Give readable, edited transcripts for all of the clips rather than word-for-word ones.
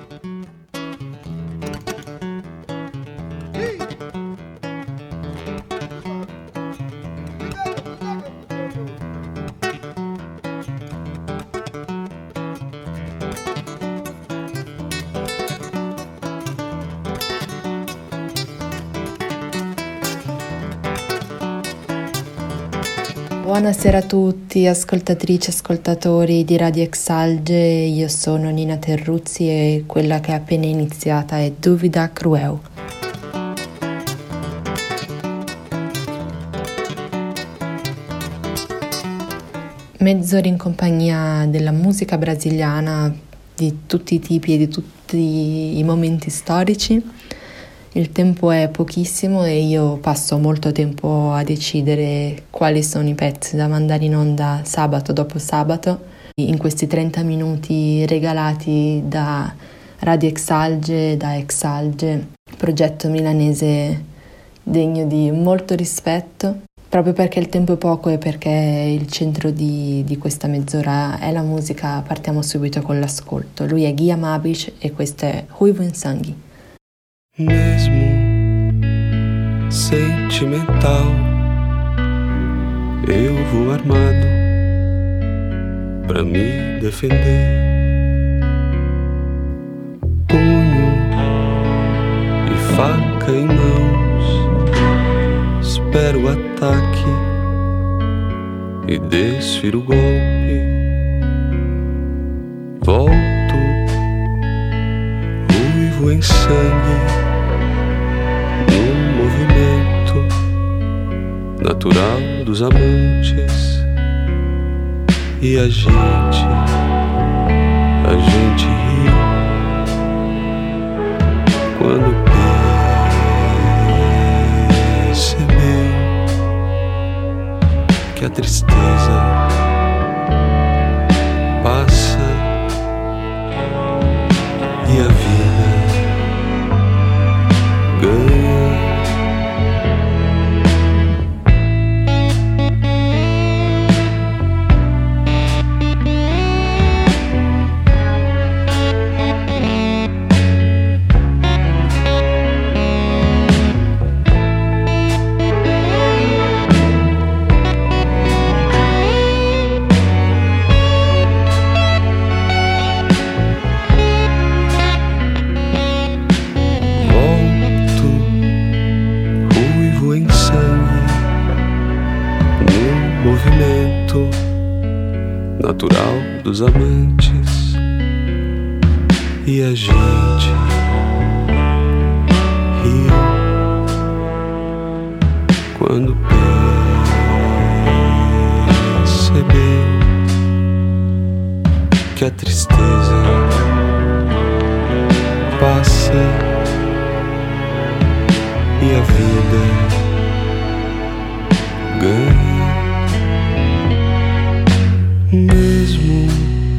Buonasera a tutti, ascoltatrici e ascoltatori di Radio Exalge. Io sono Nina Terruzzi e quella che è appena iniziata è Duvida Crueu. Mezz'ora in compagnia della musica brasiliana di tutti i tipi e di tutti i momenti storici. Il tempo è pochissimo e io passo molto tempo a decidere quali sono i pezzi da mandare in onda sabato dopo sabato. In questi 30 minuti regalati da Radio Exalge, da Exalge, progetto milanese degno di molto rispetto, proprio perché il tempo è poco e perché il centro di questa mezz'ora è la musica. Partiamo subito con l'ascolto. Lui è Guia Mabic e questo è Ruivo em Sangue. Mesmo sentimental, eu vou armado pra me defender. Punho e faca em mãos, espero o ataque e desfiro o golpe. Volto, ruivo em sangue, num movimento natural dos amantes. E a gente riu quando percebeu que a tristeza passa e a vida ganha. Natural dos amantes. E a gente riu quando percebeu que a tristeza passa e a vida ganha. Mesmo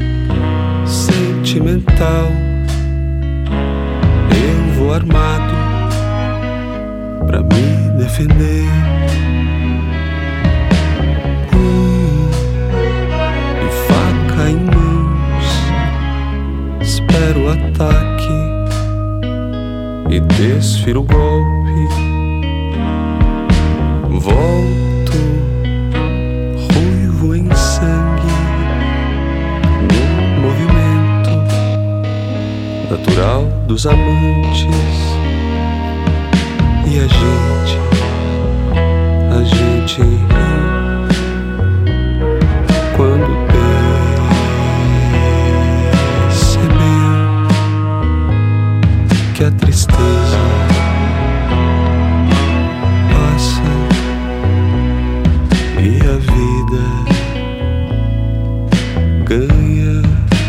sentimental, eu vou armado pra me defender. Punho e faca em mãos, espero o ataque e desfiro o golpe. Volto, ruivo em sangue, no movimento natural dos amantes. E a gente riu quando percebeu que a tristeza passa e a vida ganha.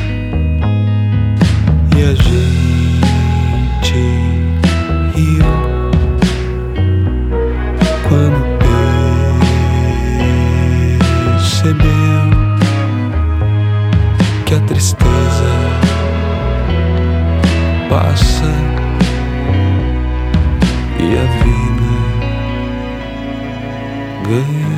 E a gente riu quando percebeu que a tristeza passa e a vida ganha.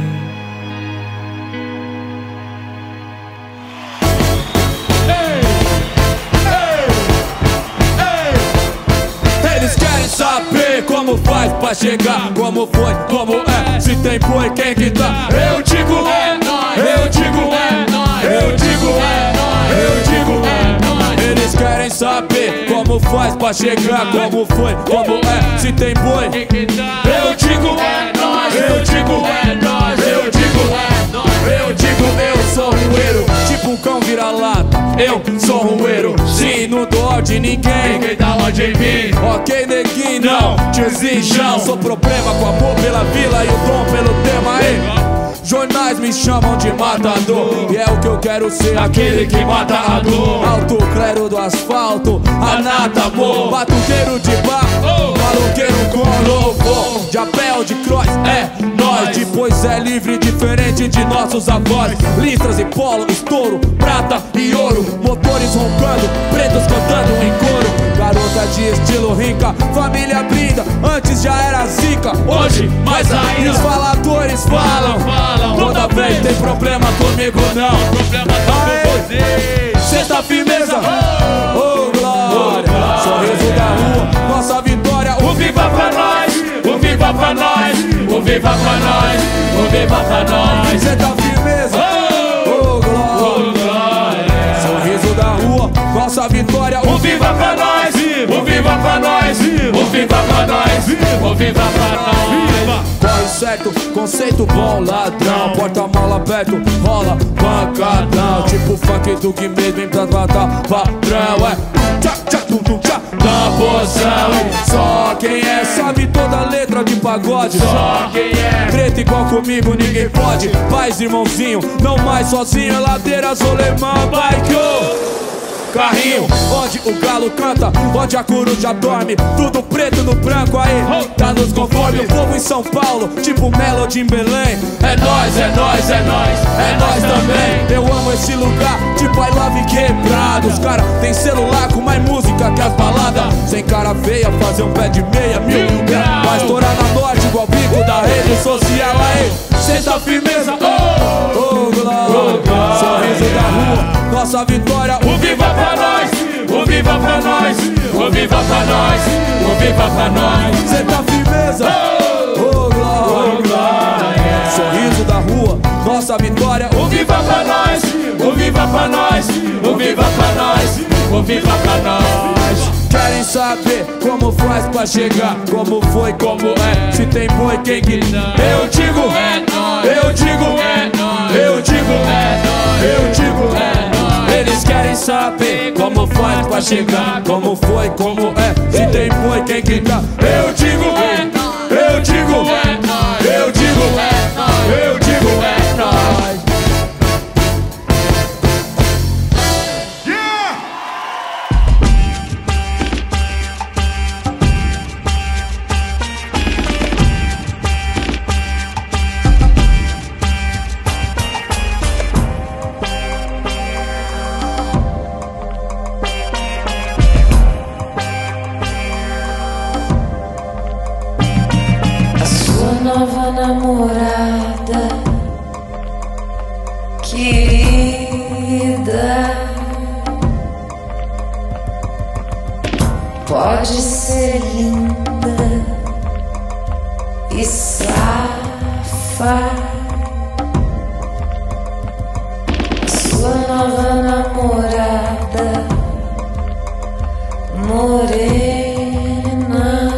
como faz pra chegar? Como foi, como é? Se tem boi, quem que tá? Eu digo é nóis, eu digo é nóis, eu digo é nóis, eu digo é nóis. Eles querem saber como faz pra chegar? Como foi, como é? Se tem boi, quem que tá? Eu digo é nóis, eu digo é nóis, eu digo é nóis. Eu digo eu sou rueiro, tipo um cão vira-lata. Eu sou rueiro, sim, não dou ordem ninguém. Ninguém dá ordem em mim. Ok, neguinho, não, tiozinho, não. Sou problema com amor pela vila e o dom pelo tema, aí. Jornais me chamam de matador, e é o que eu quero ser, aquele que mata a dor. Alto clero do asfalto, a nata amor. Batuqueiro de bar, maloqueiro com louvor. De apel, de cross, é nós. Depois é livre, diferente de nossos avós. Listras e polo, estouro, prata e ouro. Motores roncando, pretos cantando em coro. Garota de estilo rica, família brinda. Antes já era zica, hoje mais ainda. Os faladores falam. Toda vez tem problema comigo não. Problema tá com você. Sexta firmeza, oh glória. Sorriso da rua, nossa vitória. O viva pra nós, o viva pra nós, o viva pra nós, o viva pra nós. Sexta firmeza, oh glória. Sorriso da rua, nossa vitória. O viva pra nós, o viva pra nós, o viva pra nós, o viva pra nós. Corre certo, conceito bom, ladrão. Porta-mala aberto, rola pancadão. Tipo funk do que mesmo vem pra matar padrão. É tchá, tchá, tum, tum, tchá, da posição. Só quem é sabe toda a letra de pagode. Só quem é treta igual comigo ninguém pode. Paz, irmãozinho, não mais sozinho. Ladeira, Solemã, bike, carrinho, onde o galo canta, onde a coruja dorme. Tudo preto no branco aí, tá nos conforme. O povo em São Paulo, tipo Melody em Belém. É nóis, é nóis, é nóis, é nóis também. Eu amo esse lugar, tipo I Love Quebrado. Os cara tem celular com mais música que as baladas. Sem cara feia, fazer um pé de meia mil graus. Vai estourar na norte igual bico da rede social aí. Senta firmeza, oh glória. Sorriso da rua, nossa vitória. O viva pra nós, o viva pra nós, o viva pra nós, o viva pra nós. Senta firmeza, oh glória. Sorriso da rua, nossa vitória. O viva pra nós, o viva pra nós, o viva pra nós, o viva pra nós. Querem saber como faz pra chegar? Como foi, como é? Se tem boi, quem que dá? Eu digo é nóis, eu digo é nóis, eu digo é nóis, eu digo é nóis. Eles querem saber como faz pra chegar? Como foi, como é? Se tem boi, quem que dá? Eu digo é nóis, eu digo é nóis, eu digo é nóis, eu digo é nóis. Nova namorada, querida, pode ser linda e safa. Sua nova namorada, morena,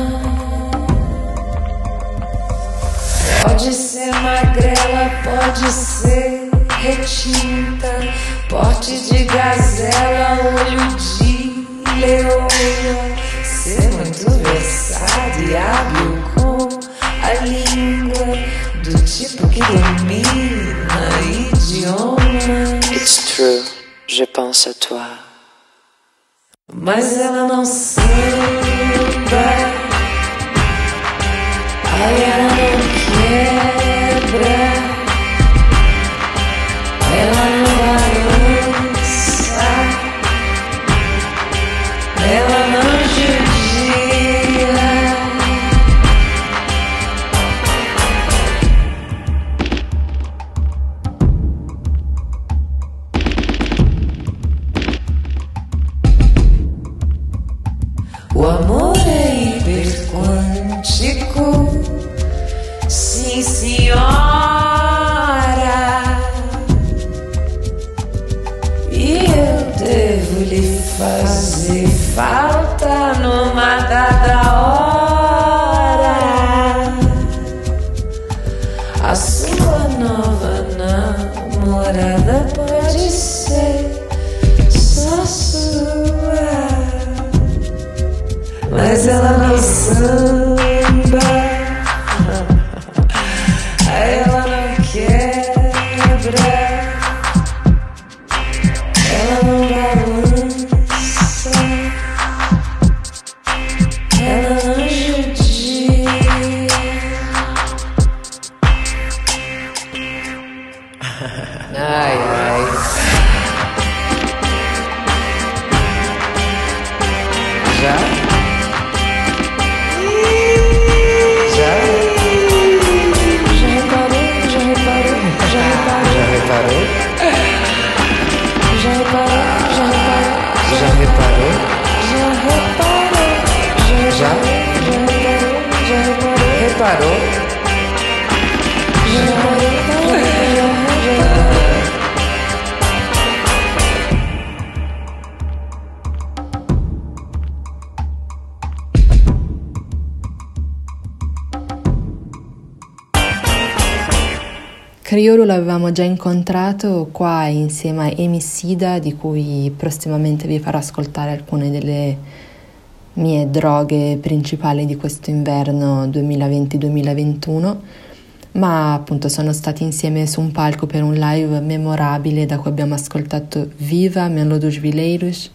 pode ser magrela, pode ser retinta, porte de gazela, olho de leoa, ser muito versado e hábil com a língua, do tipo que domina idiomas. It's true, je pense à toi. Mas ela não samba, ai, ela não quebra, ela não balança, ela não judia. O amor é hiper quântico. romântico. Sim, senhora. E eu devo lhe fazer falta numa dada hora. A sua nova namorada pode ser só sua, mas ela não samba, ela não quebra, ela não balança, ela não judia. Ai, ai. Já? Já? Já reparou? Já reparou? Já reparou? Já reparou? Já reparou? Já reparou? Já reparou? Já reparou? Já reparou? Reparou? Já reparou? Criolo l'avevamo già incontrato qua insieme a Emicida, di cui prossimamente vi farò ascoltare alcune delle mie droghe principali di questo inverno 2020-2021, ma appunto sono stati insieme su un palco per un live memorabile da cui abbiamo ascoltato Viva, Melodies Vileiros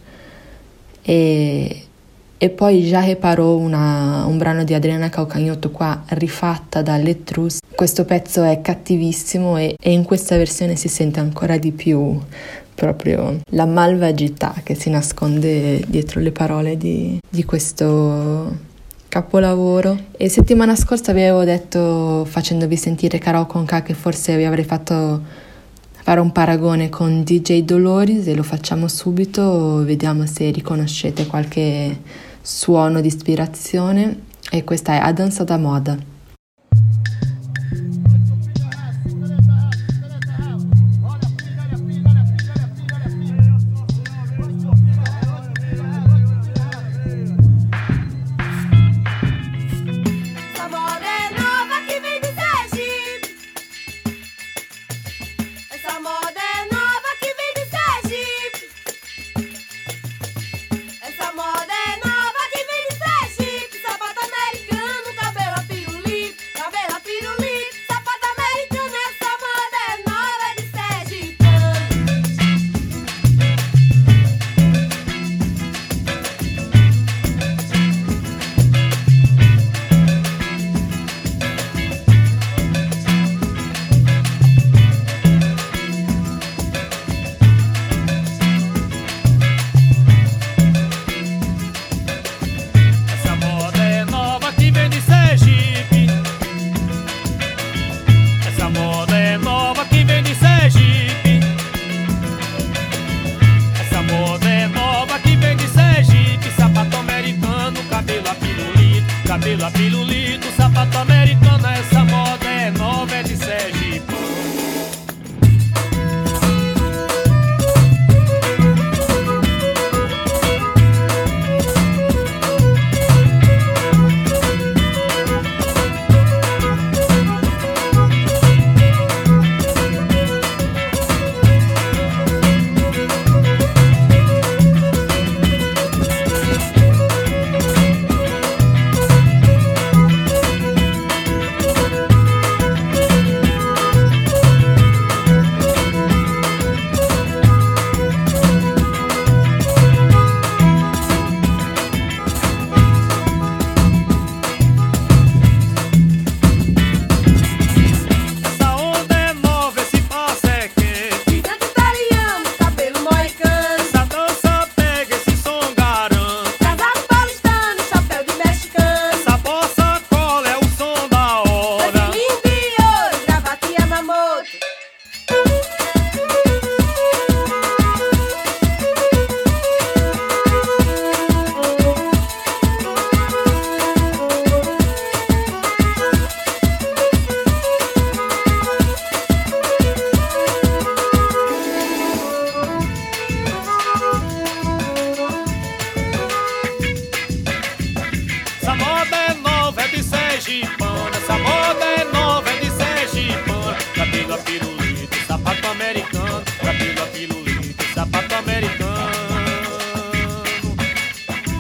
e poi Já Reparou, un brano di Adriana Calcagnotto qua rifatta da Letrus. Questo pezzo è cattivissimo e in questa versione si sente ancora di più proprio la malvagità che si nasconde dietro le parole di questo capolavoro. E settimana scorsa vi avevo detto, facendovi sentire Carol Conká, che forse vi avrei fatto fare un paragone con DJ Dolores, e lo facciamo subito, vediamo se riconoscete qualche suono di ispirazione. E questa è A Dança da Moda. Cabelo a pirulito, sapato americano, essa moda é nova, é de Sergipe.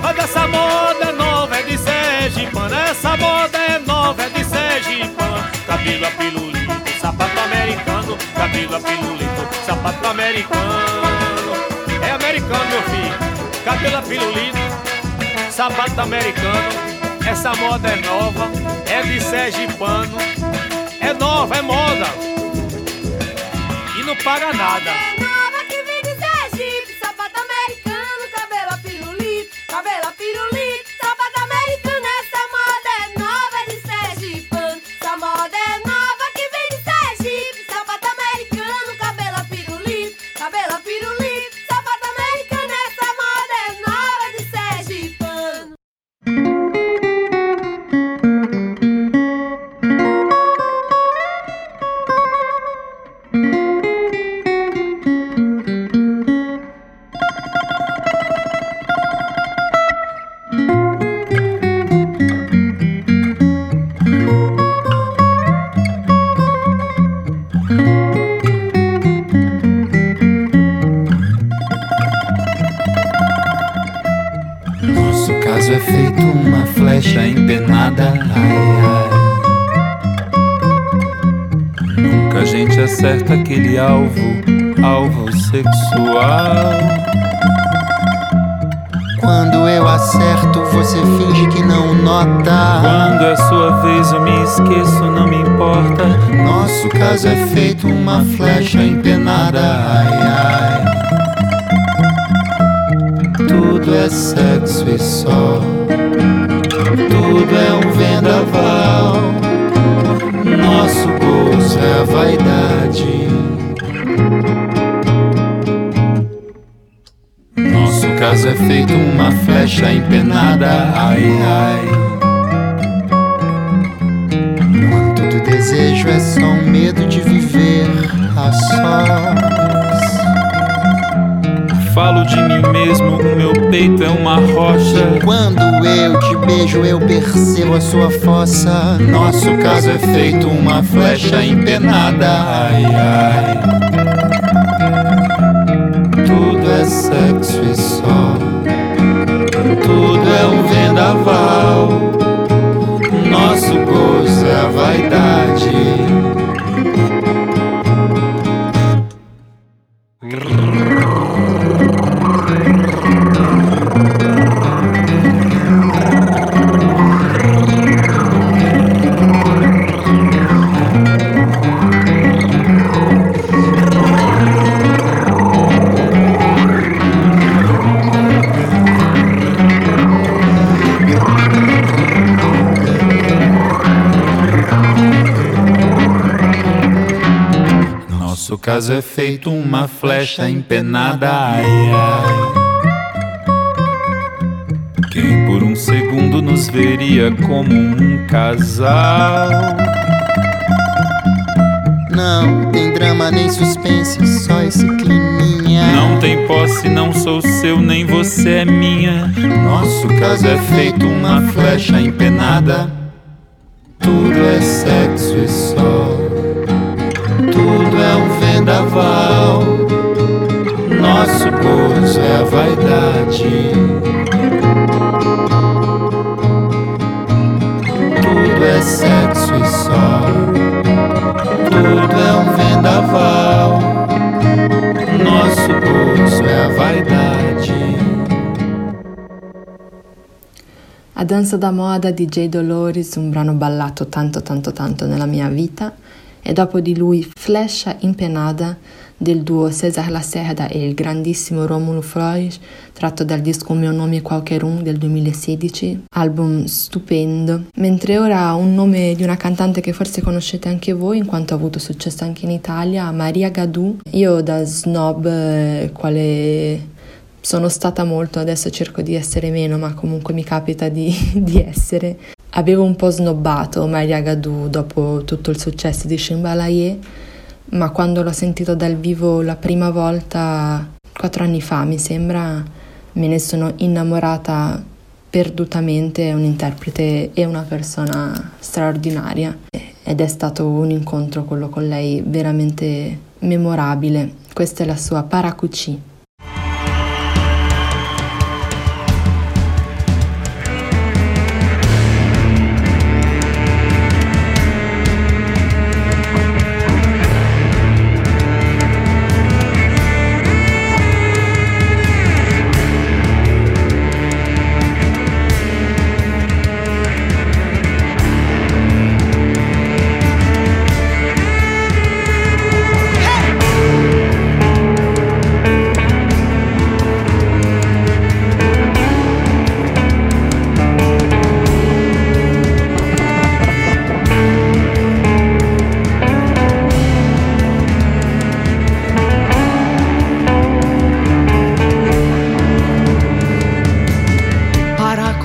Mas essa moda é nova, é de sergipano. Essa moda é nova, é de sergipano. Cabelo a pirulito, sapato americano. Cabelo a pirulito, sapato americano. É americano, meu filho. Cabelo a pirulito, sapato americano. Essa moda é nova, é de sergipano. É nova, é moda e não paga nada. É nova que vem de Sergipe, sapato americano, cabelo a pirulito, sapato americano. Essa moda é nova de sergipano. Essa moda é nova que vem de Sergipe, sapato americano, cabelo a pirulito, sapato americano. Essa moda é nova de sergipano. Nosso caso é feito uma flecha empenada, ai, ai. Nunca a gente acerta aquele alvo sexual. Quando eu acerto, você finge que não nota. Quando é sua vez eu me esqueço, não me importa. Nosso caso é feito uma flecha empenada, ai, ai. Tudo é sexo e só, tudo é um vendaval. Nosso gozo é a vaidade. Nosso caso é feito uma flecha empenada, ai, ai. Quanto do desejo é só um medo de viver a sós. Falo de mim mesmo, o meu peito é uma rocha. Quando eu te beijo, eu percebo a sua fossa. Nosso caso é feito uma flecha empenada, ai, ai. Tudo é sexo e só, tudo é um vendaval. Nosso gozo é a vaidade. Nosso caso é feito uma flecha empenada, ai, ai. Quem por um segundo nos veria como um casal? Não tem drama nem suspense, só esse climinha. Não tem posse, não sou seu, nem você é minha. Nosso caso é feito uma flecha empenada. Tudo é sexo e só, tudo é um vendaval. Nosso gozo é a vaidade. Tudo é sexo e só, tudo é um vendaval. Nosso gozo é a vaidade. A danza da moda di J. Dolores, un brano ballato tanto nella mia vita, e dopo di lui Flecha Empenada del duo César Lacerda e il grandissimo Rómulo Flores, tratto dal disco Un mio nome qualquer un del 2016, album stupendo. Mentre ora un nome di una cantante che forse conoscete anche voi in quanto ha avuto successo anche in Italia, Maria Gadou. Io da snob, quale sono stata molto, adesso cerco di essere meno, ma comunque mi capita di essere, avevo un po' snobbato Maria Gadou dopo tutto il successo di Shimbalaye, ma quando l'ho sentito dal vivo la prima volta 4 anni fa, mi sembra, me ne sono innamorata perdutamente. È un interprete e una persona straordinaria ed è stato un incontro quello con lei veramente memorabile. Questa è la sua Paracuci.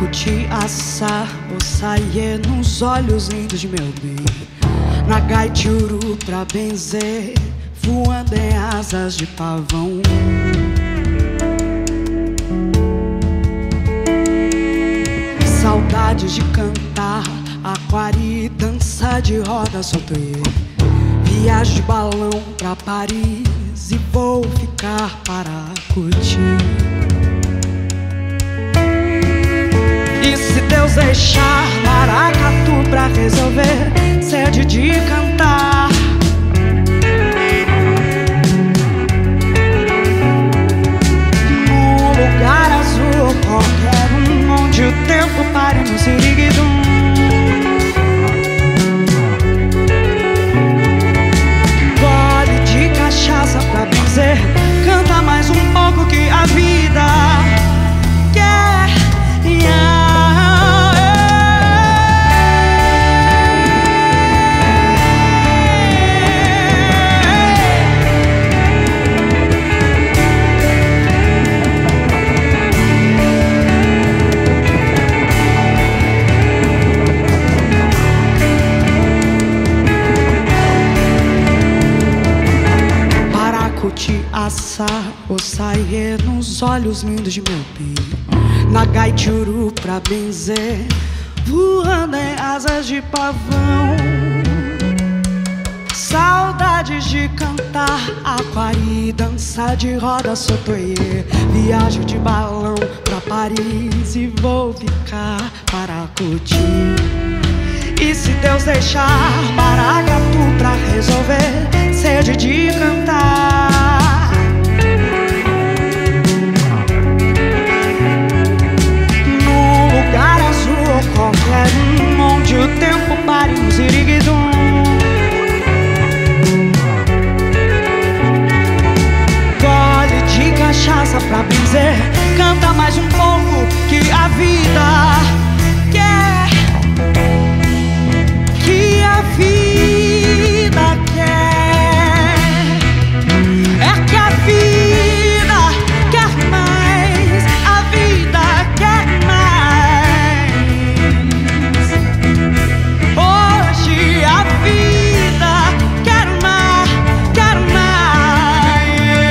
curtir, assar ou sair nos olhos lindos de meu bem. Na gaitiuru pra benzer, voando em asas de pavão. Saudades de cantar, aquari, dança de roda, soltei. Viagem de balão pra Paris e vou ficar para curtir. E se Deus deixar, maracatu pra resolver, sede de cantar. Num lugar azul qualquer um, onde o tempo pare no siriguidum. Gole de cachaça pra benzer, canta mais um pouco que a vida quer. Curtir, assar ou sair nos olhos lindos de meu bem. Na gaitiuru pra benzer, voando em asas de pavão. Saudades de cantar, aquari, dança de roda, sotoie. Viagem de balão pra Paris e vou ficar para curtir. E se Deus deixar, maracatu pra resolver, sede de cantar. Num lugar azul ou qualquer um, onde o tempo pare no siriguidum. Gole de cachaça pra benzer, canta mais um pouco que a vida quer. Que a vida quer. É que a vida quer mais. A vida quer mais. Hoje a vida quer mais. Quer mais.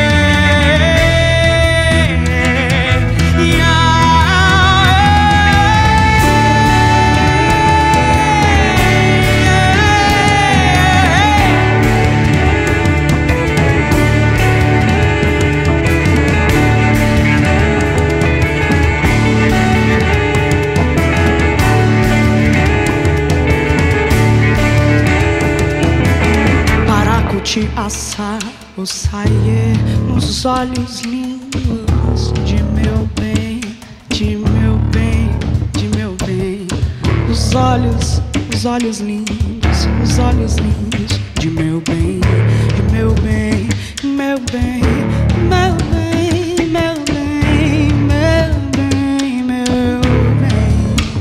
Te assar ou sair nos olhos lindos de meu bem, de meu bem, de meu bem. Os olhos lindos, os olhos lindos de meu bem, de meu bem, meu bem, meu bem, meu bem, meu bem, meu bem.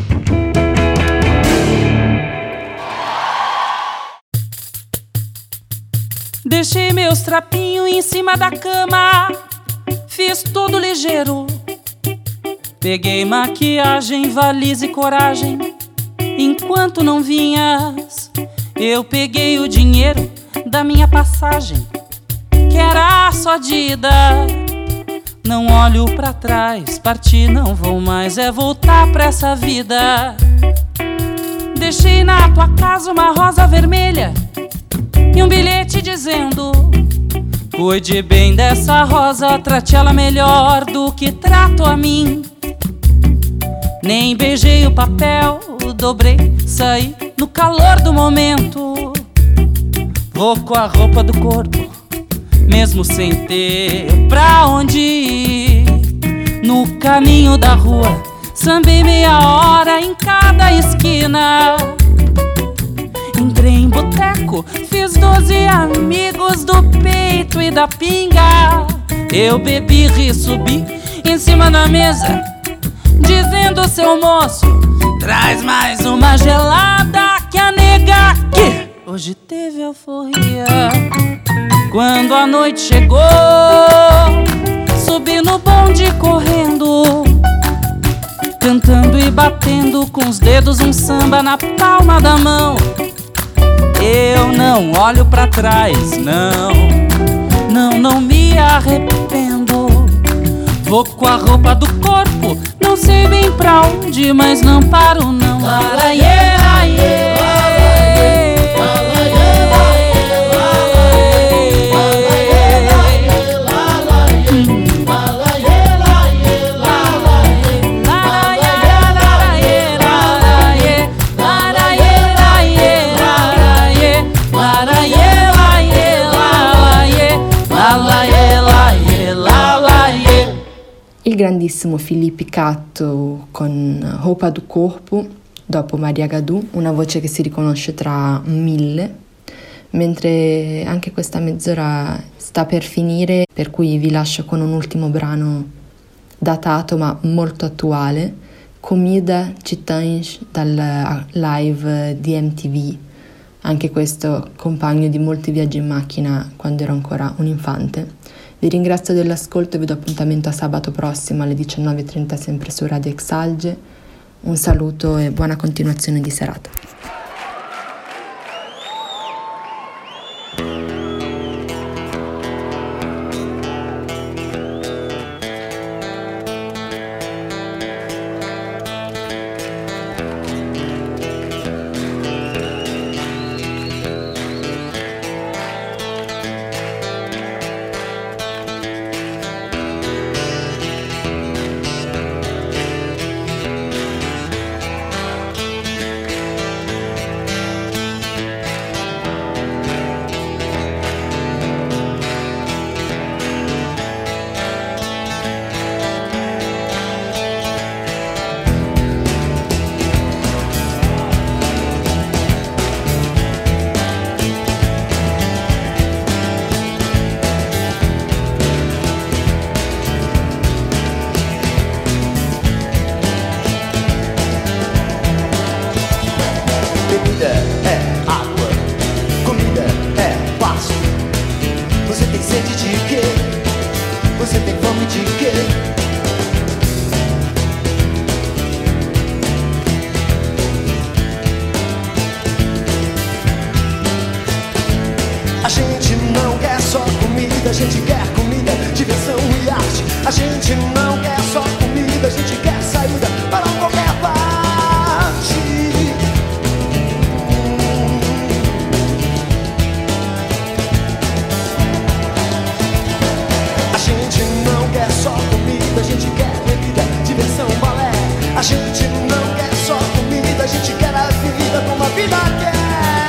Deixei meus trapinhos em cima da cama, fiz tudo ligeiro. Peguei maquiagem, valise e coragem. Enquanto não vinhas, eu peguei o dinheiro da minha passagem, que era só de ida. Não olho pra trás, parti, não vou mais, é voltar pra essa vida. Deixei na tua casa uma rosa vermelha e um bilhete dizendo: cuide bem dessa rosa, trate ela melhor do que trato a mim. Nem beijei o papel, dobrei, saí no calor do momento. Vou com a roupa do corpo, mesmo sem ter pra onde ir. No caminho da rua, sambei meia hora em cada esquina. Entrei em boteco, fiz 12 amigos do peito e da pinga. Eu bebi, ri, subi em cima da mesa, dizendo: seu moço, traz mais uma gelada, que a nega que hoje teve euforia. Quando a noite chegou, subi no bonde correndo. cantando e batendo com os dedos um samba na palma da mão. Eu não olho pra trás, não me arrependo. Vou com a roupa do corpo, não sei bem pra onde, mas não paro não. Il grandissimo Philippe Catto con Roupa do Corpo, dopo Maria Gadou, una voce che si riconosce tra mille, mentre anche questa mezz'ora sta per finire, per cui vi lascio con un ultimo brano datato ma molto attuale, Comida Chitães dal live di MTV, anche questo compagno di molti viaggi in macchina quando ero ancora un infante. Vi ringrazio dell'ascolto e vi do appuntamento a sabato prossimo alle 19:30 sempre su Radio Exalge. Un saluto e buona continuazione di serata. A gente quer comida, diversão e arte. A gente não quer só comida, a gente quer saída para qualquer parte. A gente não quer só comida, a gente quer bebida, diversão, balé. A gente não quer só comida, a gente quer a vida como a vida quer.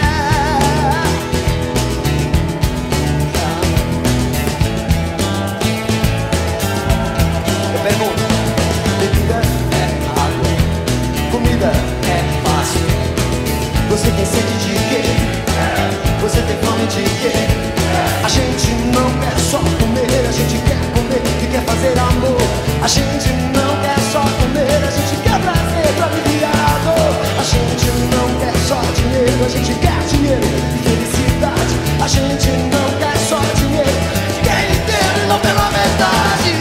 Pergunta: bebida é água, comida é fácil. Você tem sede de quê? Você tem fome de quê? A gente não quer só comer, a gente quer comer e quer fazer amor. A gente não quer só comer, a gente quer prazer pra aliviar a dor. A gente não quer só dinheiro, a gente quer dinheiro e felicidade. A gente não quer só dinheiro, a gente quer inteiro e não pela metade.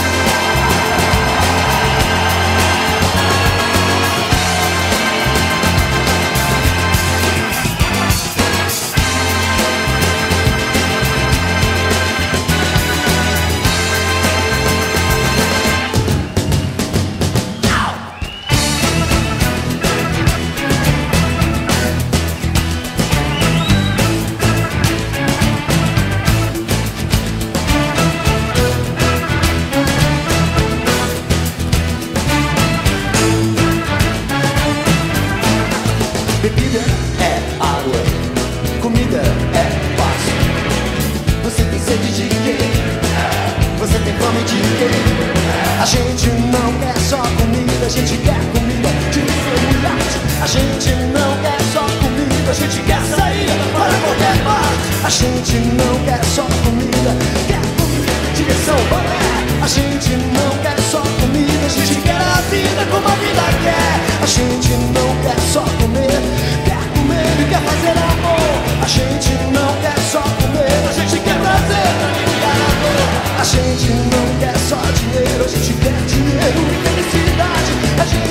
Bebida é água, comida é fácil. Você tem sede de quê? Você tem fome de quê? A gente não quer só comida, a gente quer comida de arte. A gente não quer só comida, a gente quer saída para qualquer parte. A gente não quer só comida, quer comida, diversão, balé. A gente não quer só comida, a gente quer a vida como a vida quer. A gente não quer só comer, quer comer e quer fazer amor. A gente não quer só comer, a gente quer prazer pra aliviar a dor. A gente não quer só dinheiro, a gente quer dinheiro e felicidade. A gente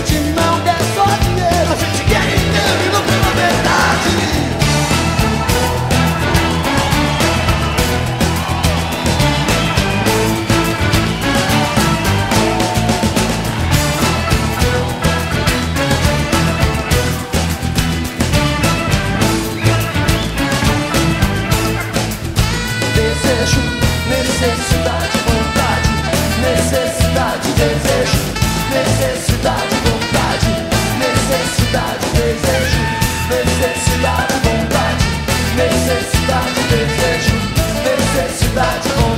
necessidade, desejo, necessidade, vontade, necessidade, desejo, necessidade, vontade.